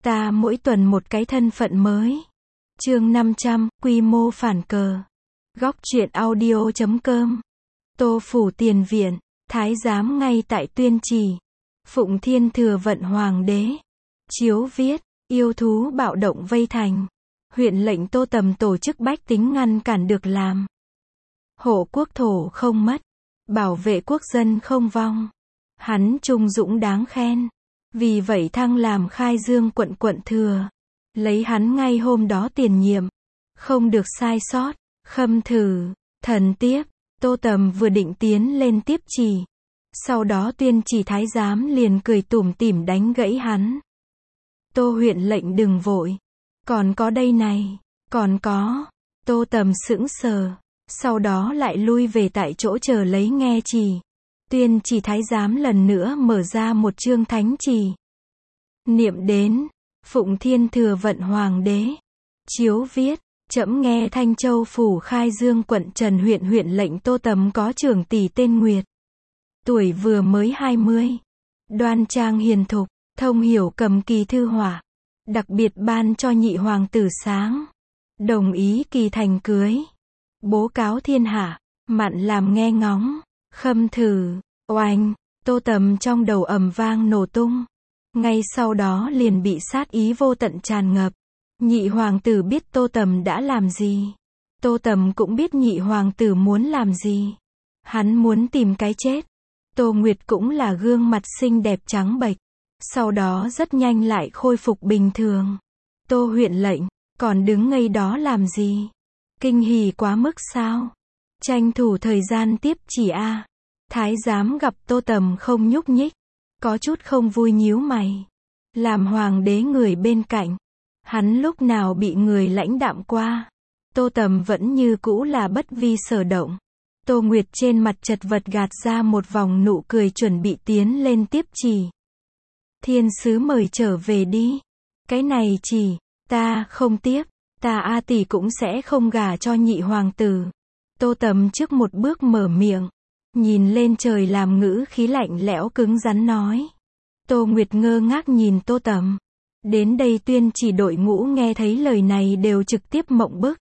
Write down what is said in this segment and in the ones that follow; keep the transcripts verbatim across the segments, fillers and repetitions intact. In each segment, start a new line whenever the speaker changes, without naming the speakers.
Ta mỗi tuần một cái thân phận mới. Chương năm trăm, quy mô phản cờ. Góc truyện audio chấm com. Tô Phủ Tiền Viện, Thái giám ngay tại Tuyên Trì. Phụng Thiên Thừa vận Hoàng đế. Chiếu viết, yêu thú bạo động vây thành. Huyện lệnh Tô Tầm tổ chức bách tính ngăn cản được làm. Hộ quốc thổ không mất. Bảo vệ quốc dân không vong. Hắn trung dũng đáng khen. Vì vậy thăng làm Khai Dương quận quận thừa. Lấy hắn ngay hôm đó tiền nhiệm. Không được sai sót. Khâm thử, thần tiếp. Tô Tầm vừa định tiến lên tiếp chỉ. Sau đó Tuyên Trì thái giám liền cười tủm tỉm đánh gãy hắn. Tô huyện lệnh đừng vội. Còn có đây này. Còn có. Tô Tầm sững sờ. Sau đó lại lui về tại chỗ chờ lấy nghe chỉ. Tuyên Trì thái giám lần nữa mở ra một chương thánh chỉ. Niệm đến. Phụng Thiên Thừa vận Hoàng đế. Chiếu viết. Trẫm nghe Thanh Châu phủ Khai Dương quận Trần huyện huyện lệnh Tô Tầm có trưởng tỷ tên Nguyệt. Tuổi vừa mới hai mươi. Đoan trang hiền thục, thông hiểu cầm kỳ thư họa. Đặc biệt ban cho nhị hoàng tử sáng. Đồng ý kỳ thành cưới. Bố cáo thiên hạ, mặn làm nghe ngóng. Khâm thử, oanh, Tô Tầm trong đầu ầm vang nổ tung. Ngay sau đó liền bị sát ý vô tận tràn ngập. Nhị hoàng tử biết Tô Tầm đã làm gì. Tô Tầm cũng biết nhị hoàng tử muốn làm gì. Hắn muốn tìm cái chết. Tô Nguyệt cũng là gương mặt xinh đẹp trắng bệch. Sau đó rất nhanh lại khôi phục bình thường. Tô huyện lệnh, còn đứng ngây đó làm gì? Kinh hỉ quá mức sao? Tranh thủ thời gian tiếp chỉ a. À. Thái giám gặp Tô Tầm không nhúc nhích. Có chút không vui nhíu mày. Làm hoàng đế người bên cạnh. Hắn lúc nào bị người lãnh đạm qua. Tô Tầm vẫn như cũ là bất vi sở động. Tô Nguyệt trên mặt chật vật gạt ra một vòng nụ cười chuẩn bị tiến lên tiếp chỉ. Thiên sứ mời trở về đi. Cái này chỉ, ta không tiếp. Ta A tỷ cũng sẽ không gả cho nhị hoàng tử. Tô Tầm trước một bước mở miệng. Nhìn lên trời làm ngữ khí lạnh lẽo cứng rắn nói. Tô Nguyệt ngơ ngác nhìn Tô Tầm. Đến đây Tuyên Trì đội ngũ nghe thấy lời này đều trực tiếp mộng bức.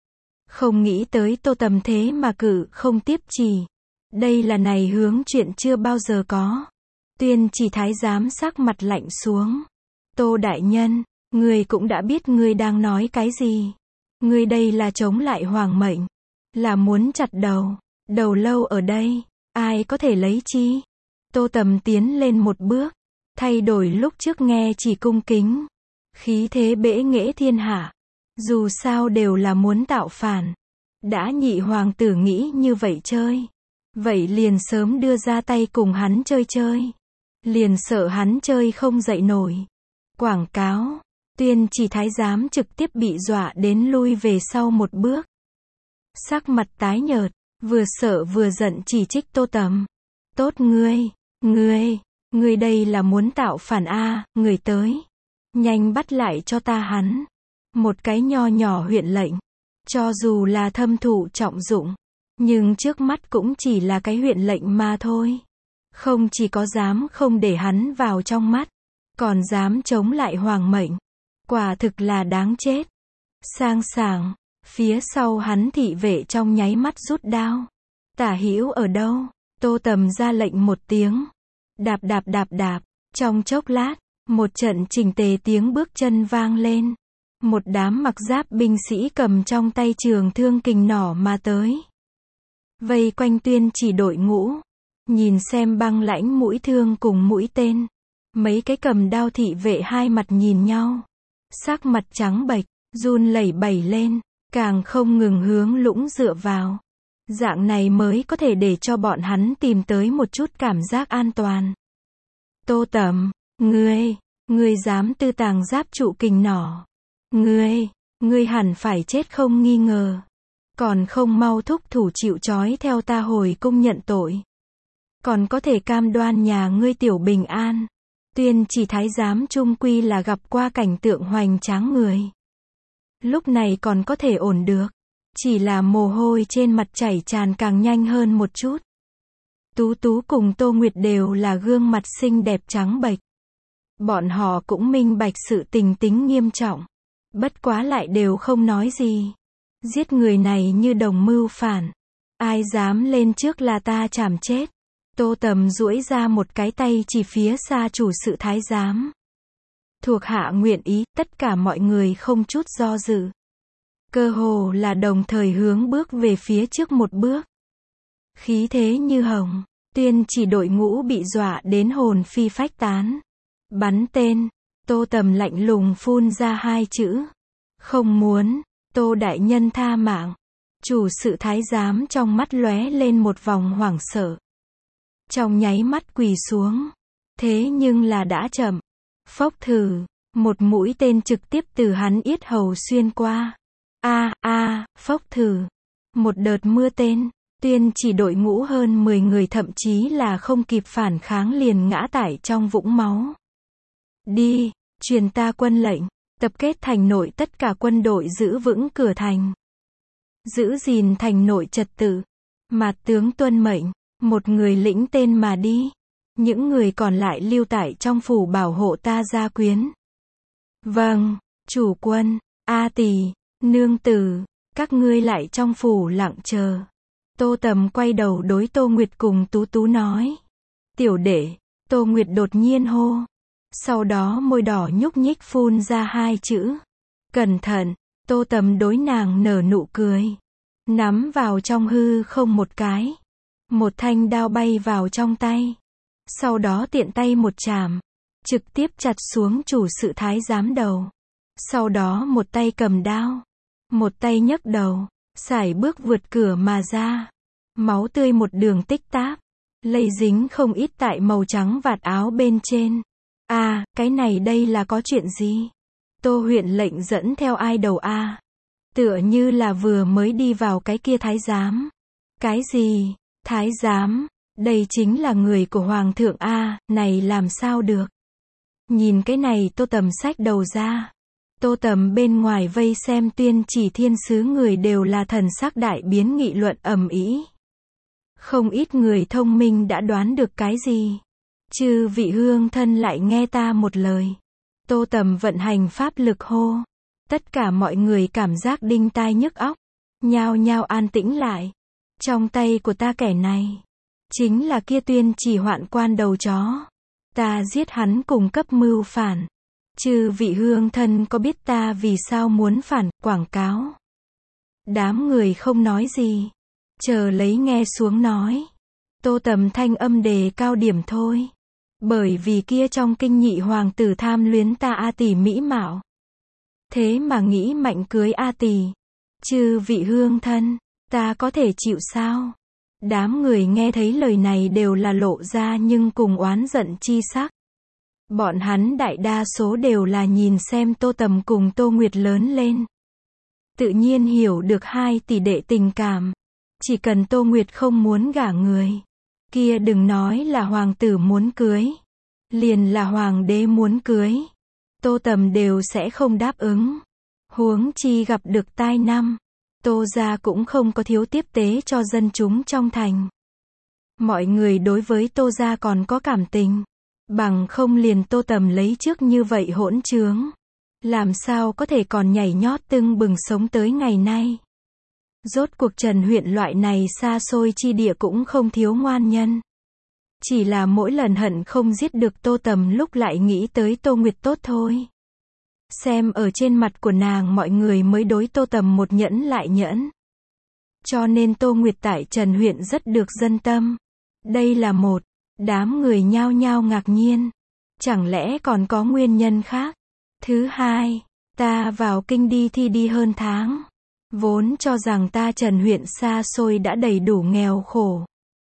Không nghĩ tới Tô Tầm thế mà cử không tiếp chỉ. Đây là này hướng chuyện chưa bao giờ có. Tuyên Trì thái giám sắc mặt lạnh xuống. Tô đại nhân, ngươi cũng đã biết ngươi đang nói cái gì. Ngươi đây là chống lại hoàng mệnh. Là muốn chặt đầu. Đầu lâu ở đây. Ai có thể lấy chi? Tô Tầm tiến lên một bước. Thay đổi lúc trước nghe chỉ cung kính. Khí thế bẽ nghễ thiên hạ. Dù sao đều là muốn tạo phản. Đã nhị hoàng tử nghĩ như vậy chơi. Vậy liền sớm đưa ra tay cùng hắn chơi chơi. Liền sợ hắn chơi không dậy nổi. Quảng cáo. Tuyên Trì thái giám trực tiếp bị dọa đến lui về sau một bước. Sắc mặt tái nhợt. Vừa sợ vừa giận chỉ trích Tô Tầm. Tốt ngươi. Ngươi. Ngươi đây là muốn tạo phản a, à, người tới. Nhanh bắt lại cho ta hắn. Một cái nho nhỏ huyện lệnh. Cho dù là thâm thụ trọng dụng. Nhưng trước mắt cũng chỉ là cái huyện lệnh mà thôi. Không chỉ có dám không để hắn vào trong mắt. Còn dám chống lại hoàng mệnh. Quả thực là đáng chết. Sang sảng. Phía sau hắn thị vệ trong nháy mắt rút đao. Tả hữu ở đâu? Tô Tầm ra lệnh một tiếng. Đạp đạp đạp đạp. Trong chốc lát. Một trận chỉnh tề tiếng bước chân vang lên. Một đám mặc giáp binh sĩ cầm trong tay trường thương kình nỏ mà tới. Vây quanh Tuyên Trì đội ngũ. Nhìn xem băng lãnh mũi thương cùng mũi tên. Mấy cái cầm đao thị vệ hai mặt nhìn nhau. Sắc mặt trắng bệch, run lẩy bẩy lên. Càng không ngừng hướng lũng dựa vào. Dạng này mới có thể để cho bọn hắn tìm tới một chút cảm giác an toàn. Tô Tầm, ngươi, ngươi dám tư tàng giáp trụ kình nỏ. Ngươi, ngươi hẳn phải chết không nghi ngờ. Còn không mau thúc thủ chịu trói theo ta hồi cung nhận tội. Còn có thể cam đoan nhà ngươi tiểu bình an. Tuyên Trì thái giám trung quy là gặp qua cảnh tượng hoành tráng người. Lúc này còn có thể ổn được. Chỉ là mồ hôi trên mặt chảy tràn càng nhanh hơn một chút. Tú Tú cùng Tô Nguyệt đều là gương mặt xinh đẹp trắng bệch. Bọn họ cũng minh bạch sự tình tính nghiêm trọng. Bất quá lại đều không nói gì. Giết người này như đồng mưu phản. Ai dám lên trước là ta chảm chết. Tô Tầm duỗi ra một cái tay chỉ phía xa chủ sự thái giám. Thuộc hạ nguyện ý, tất cả mọi người không chút do dự. Cơ hồ là đồng thời hướng bước về phía trước một bước. Khí thế như hồng, Tuyên Chỉ đội ngũ bị dọa đến hồn phi phách tán. Bắn tên, Tô Tầm lạnh lùng phun ra hai chữ. Không muốn, Tô đại nhân tha mạng. Chủ sự thái giám trong mắt lóe lên một vòng hoảng sợ. Trong nháy mắt quỳ xuống. Thế nhưng là đã chậm. Phốc thử, một mũi tên trực tiếp từ hắn yết hầu xuyên qua. A a, phốc thử. Một đợt mưa tên, Tuyên Chỉ đội ngũ hơn mười người thậm chí là không kịp phản kháng liền ngã tải trong vũng máu. Đi, truyền ta quân lệnh, tập kết thành nội tất cả quân đội giữ vững cửa thành. Giữ gìn thành nội trật tự. Mạt tướng tuân mệnh, một người lĩnh tên mà đi. Những người còn lại lưu tại trong phủ bảo hộ ta gia quyến. Vâng, chủ quân, A Tỳ, nương tử, các ngươi lại trong phủ lặng chờ. Tô Tầm quay đầu đối Tô Nguyệt cùng Tú Tú nói. Tiểu đệ, Tô Nguyệt đột nhiên hô. Sau đó môi đỏ nhúc nhích phun ra hai chữ. Cẩn thận, Tô Tầm đối nàng nở nụ cười. Nắm vào trong hư không một cái. Một thanh đao bay vào trong tay. Sau đó tiện tay một chạm. Trực tiếp chặt xuống chủ sự thái giám đầu. Sau đó một tay cầm đao. Một tay nhấc đầu. Sải bước vượt cửa mà ra. Máu tươi một đường tích táp. Lây dính không ít tại màu trắng vạt áo bên trên. À, cái này đây là có chuyện gì? Tô huyện lệnh dẫn theo ai đầu a? À? Tựa như là vừa mới đi vào cái kia thái giám. Cái gì? Thái giám? Đây chính là người của hoàng thượng a, à, này làm sao được? Nhìn cái này Tô Tầm xách đầu ra. Tô Tầm bên ngoài vây xem Tuyên Chỉ thiên sứ người đều là thần sắc đại biến nghị luận ầm ĩ. Không ít người thông minh đã đoán được cái gì. Chư vị hương thân lại nghe ta một lời. Tô Tầm vận hành pháp lực hô. Tất cả mọi người cảm giác đinh tai nhức óc. Nhao nhao an tĩnh lại. Trong tay của ta kẻ này. Chính là kia Tuyên Chỉ hoạn quan đầu chó. Ta giết hắn cùng cấp mưu phản. Chư vị hương thân có biết ta vì sao muốn phản, quảng cáo. Đám người không nói gì. Chờ lấy nghe xuống nói. Tô Tầm thanh âm đề cao điểm thôi. Bởi vì kia trong kinh nhị hoàng tử tham luyến ta A Tỳ mỹ mạo. Thế mà nghĩ mạnh cưới A Tỳ. Chư vị hương thân, ta có thể chịu sao? Đám người nghe thấy lời này đều là lộ ra nhưng cùng oán giận chi sắc. Bọn hắn đại đa số đều là nhìn xem Tô Tầm cùng Tô Nguyệt lớn lên. Tự nhiên hiểu được hai tỷ đệ tình cảm. Chỉ cần Tô Nguyệt không muốn gả người. Kia đừng nói là hoàng tử muốn cưới. Liền là hoàng đế muốn cưới. Tô Tầm đều sẽ không đáp ứng. Huống chi gặp được tai năm. Tô gia cũng không có thiếu tiếp tế cho dân chúng trong thành. Mọi người đối với Tô gia còn có cảm tình. Bằng không liền Tô Tầm lấy trước như vậy hỗn trướng. Làm sao có thể còn nhảy nhót tưng bừng sống tới ngày nay. Rốt cuộc Trần huyện loại này xa xôi chi địa cũng không thiếu ngoan nhân. Chỉ là mỗi lần hận không giết được Tô Tầm lúc lại nghĩ tới Tô Nguyệt tốt thôi. Xem ở trên mặt của nàng mọi người mới đối Tô Tầm một nhẫn lại nhẫn. Cho nên Tô Nguyệt tại Trần huyện rất được dân tâm. Đây là một. Đám người nhao nhao ngạc nhiên. Chẳng lẽ còn có nguyên nhân khác? Thứ hai, ta vào kinh đi thi đi hơn tháng. Vốn cho rằng ta Trần huyện xa xôi đã đầy đủ nghèo khổ.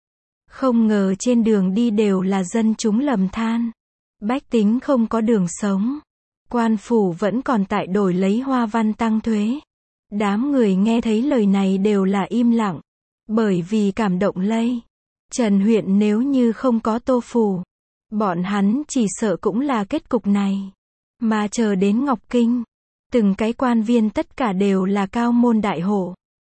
Không ngờ trên đường đi đều là dân chúng lầm than. Bách tính không có đường sống. Quan phủ vẫn còn tại đổi lấy hoa văn tăng thuế. Đám người nghe thấy lời này đều là im lặng. Bởi vì cảm động lây. Trần huyện nếu như không có Tô phủ. Bọn hắn chỉ sợ cũng là kết cục này. Mà chờ đến Ngọc Kinh. Từng cái quan viên tất cả đều là cao môn đại hộ.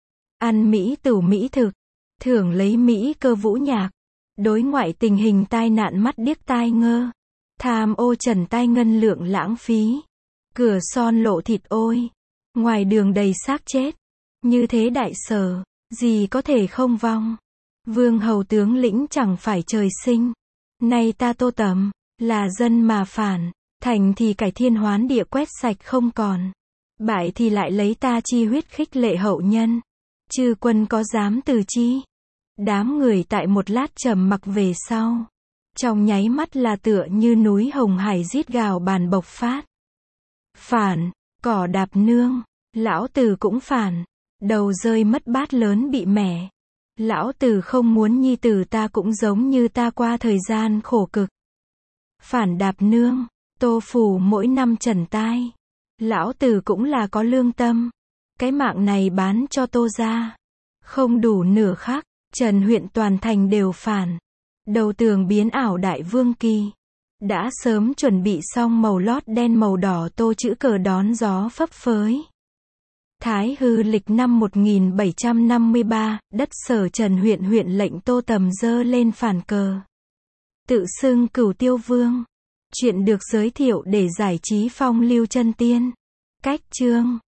Ăn mỹ tửu mỹ thực. Thưởng lấy mỹ cơ vũ nhạc. Đối ngoại tình hình tai nạn mắt điếc tai ngơ. Tham ô trần tai ngân lượng lãng phí. Cửa son lộ thịt ôi. Ngoài đường đầy xác chết. Như thế đại sở, gì có thể không vong. Vương hầu tướng lĩnh chẳng phải trời sinh. Nay ta Tô Tầm, là dân mà phản. Thành thì cải thiên hoán địa quét sạch không còn. Bại thì lại lấy ta chi huyết khích lệ hậu nhân. Chư quân có dám từ chi? Đám người tại một lát trầm mặc về sau. Trong nháy mắt là tựa như núi Hồng Hải rít gào bàn bộc phát. Phản, cỏ đạp nương. Lão tử cũng phản. Đầu rơi mất bát lớn bị mẻ. Lão tử không muốn nhi tử ta cũng giống như ta qua thời gian khổ cực. Phản đạp nương. Tô Phủ mỗi năm trần tai. Lão tử cũng là có lương tâm. Cái mạng này bán cho Tô gia. Không đủ nửa khắc. Trần huyện toàn thành đều phản. Đầu tường biến ảo đại vương kỳ. Đã sớm chuẩn bị xong màu lót đen màu đỏ tô chữ cờ đón gió phấp phới. Thái hư lịch năm một nghìn bảy trăm năm mươi ba, đất Sở Trần huyện huyện lệnh Tô Tầm dơ lên phản cờ. Tự xưng Cửu Tiêu Vương. Chuyện được giới thiệu để giải trí phong lưu chân tiên. Cách chương